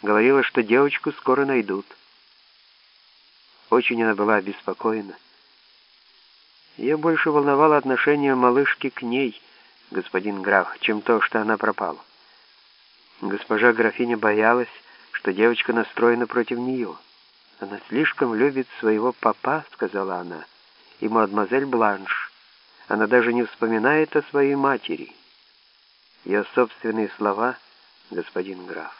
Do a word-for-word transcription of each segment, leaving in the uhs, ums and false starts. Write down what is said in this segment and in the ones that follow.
Говорила, что девочку скоро найдут. Очень она была обеспокоена. Ее больше волновало отношение малышки к ней, господин граф, чем то, что она пропала. Госпожа графиня боялась, что девочка настроена против нее. «Она слишком любит своего папа», — сказала она, — «и мадемуазель Бланш. Она даже не вспоминает о своей матери». Ее собственные слова, господин граф.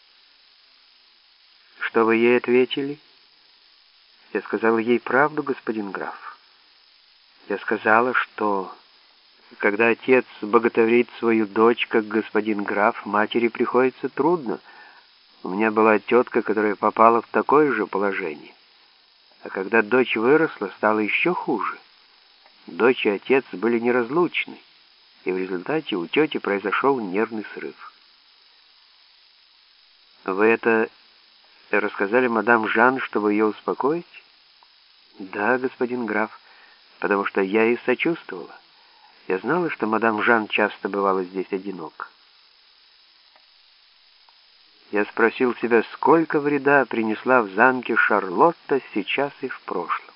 «Что вы ей ответили?» «Я сказала ей правду, господин граф. Я сказала, что когда отец боготворит свою дочь, как господин граф, матери приходится трудно. У меня была тетка, которая попала в такое же положение. А когда дочь выросла, стало еще хуже. Дочь и отец были неразлучны, и в результате у тети произошел нервный срыв». «Вы это рассказали мадам Жан, чтобы ее успокоить?» «Да, господин граф, потому что я ей сочувствовала. Я знала, что мадам Жан часто бывала здесь одиноко». Я спросил себя, сколько вреда принесла в замке Шарлотта сейчас и в прошлом.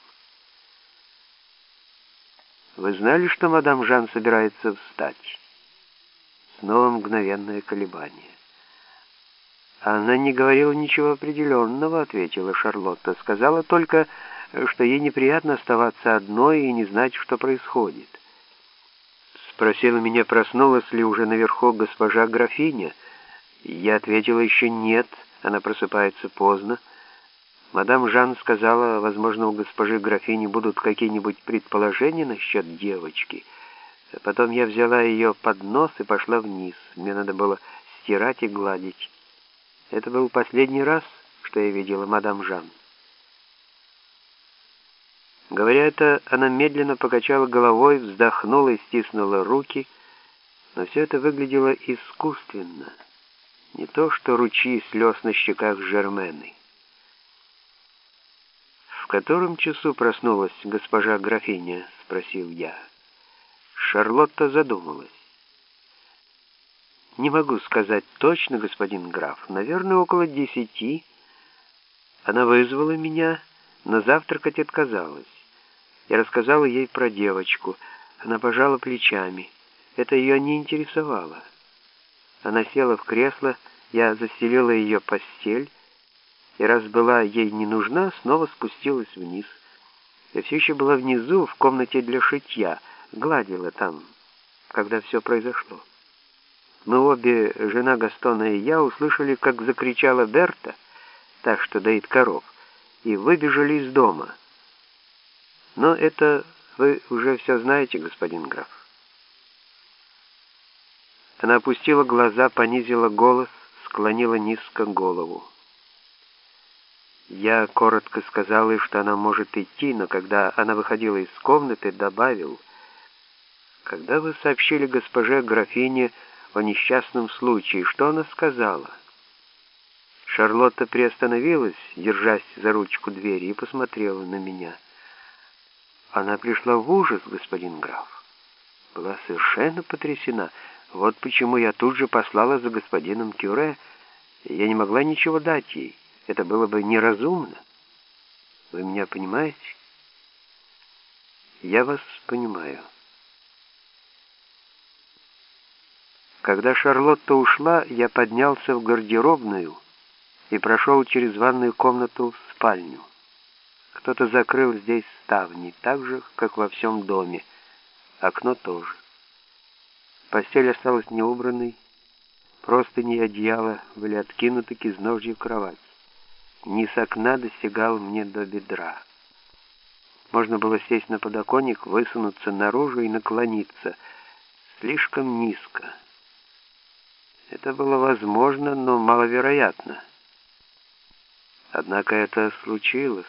«Вы знали, что мадам Жан собирается встать?» Снова мгновенное колебание. «Она не говорила ничего определенного», — ответила Шарлотта. «Сказала только, что ей неприятно оставаться одной и не знать, что происходит. Спросила меня, проснулась ли уже наверху госпожа графиня. Я ответила, еще нет, она просыпается поздно. Мадам Жан сказала, возможно, у госпожи графини будут какие-нибудь предположения насчет девочки. Потом я взяла ее под нос и пошла вниз. Мне надо было стирать и гладить. Это был последний раз, что я видела мадам Жан». Говоря это, она медленно покачала головой, вздохнула и стиснула руки, но все это выглядело искусственно. Не то, что ручьи слез на щеках Жермены. «В котором часу проснулась госпожа графиня?» — спросил я. Шарлотта задумалась. «Не могу сказать точно, господин граф. Наверное, около десяти. Она вызвала меня, но завтракать отказалась. Я рассказала ей про девочку. Она пожала плечами. Это ее не интересовало. Она села в кресло, я застелила ее постель, и раз была ей не нужна, снова спустилась вниз. Я все еще была внизу, в комнате для шитья, гладила там, когда все произошло. Мы обе, жена Гастона и я, услышали, как закричала Берта, так что доит коров, и выбежали из дома. Но это вы уже все знаете, господин граф». Она опустила глаза, понизила голос, склонила низко голову. Я коротко сказал ей, что она может идти, но когда она выходила из комнаты, добавил: «Когда вы сообщили госпоже графине о несчастном случае, что она сказала?» Шарлотта приостановилась, держась за ручку двери, и посмотрела на меня. Она пришла в ужас, господин граф. Была совершенно потрясена. Вот почему я тут же послала за господином Кюре. Я не могла ничего дать ей. Это было бы неразумно. Вы меня понимаете? Я вас понимаю. Когда Шарлотта ушла, я поднялся в гардеробную и прошел через ванную комнату в спальню. Кто-то закрыл здесь ставни, так же, как во всем доме. Окно тоже. Постель осталась неубранной. Простыни и одеяло были откинуты к изножью кровати. Низ окна достигал мне до бедра. Можно было сесть на подоконник, высунуться наружу и наклониться. Слишком низко. Это было возможно, но маловероятно. Однако это случилось.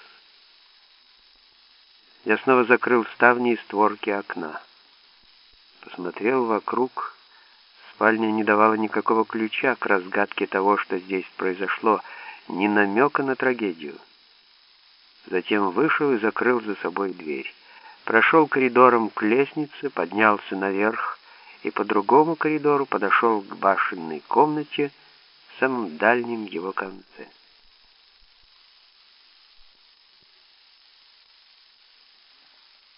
Я снова закрыл ставни и створки окна. Посмотрел вокруг. Спальня не давала никакого ключа к разгадке того, что здесь произошло, ни намека на трагедию. Затем вышел и закрыл за собой дверь. Прошел коридором к лестнице, поднялся наверх и по другому коридору подошел к башенной комнате в самом дальнем его конце.